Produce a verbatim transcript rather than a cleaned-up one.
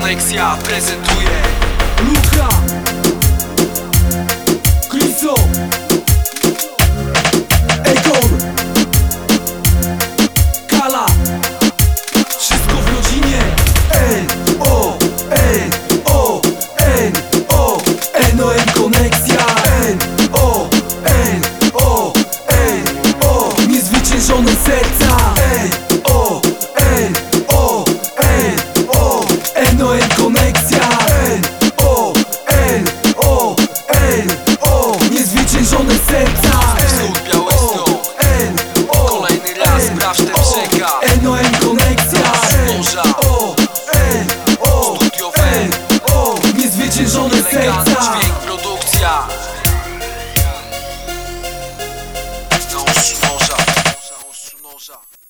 Koneksja prezentuje Luka Kriso Egon Kala. Wszystko w rodzinie. N O N O N O N O M Koneksja. N O N O N O Niezwyciężone serca. N O N O N O N O M Koneksja. N O N O N O Niezwyciężone serca. Wschód, Białystok. N O Kolejny raz sprawdź ten przekaz. N O M Koneksja. Morza. O N O Studio N O Niezwyciężone Elegancki serca. dźwięk, produkcja Na ostrzu noża Na ostrzu noża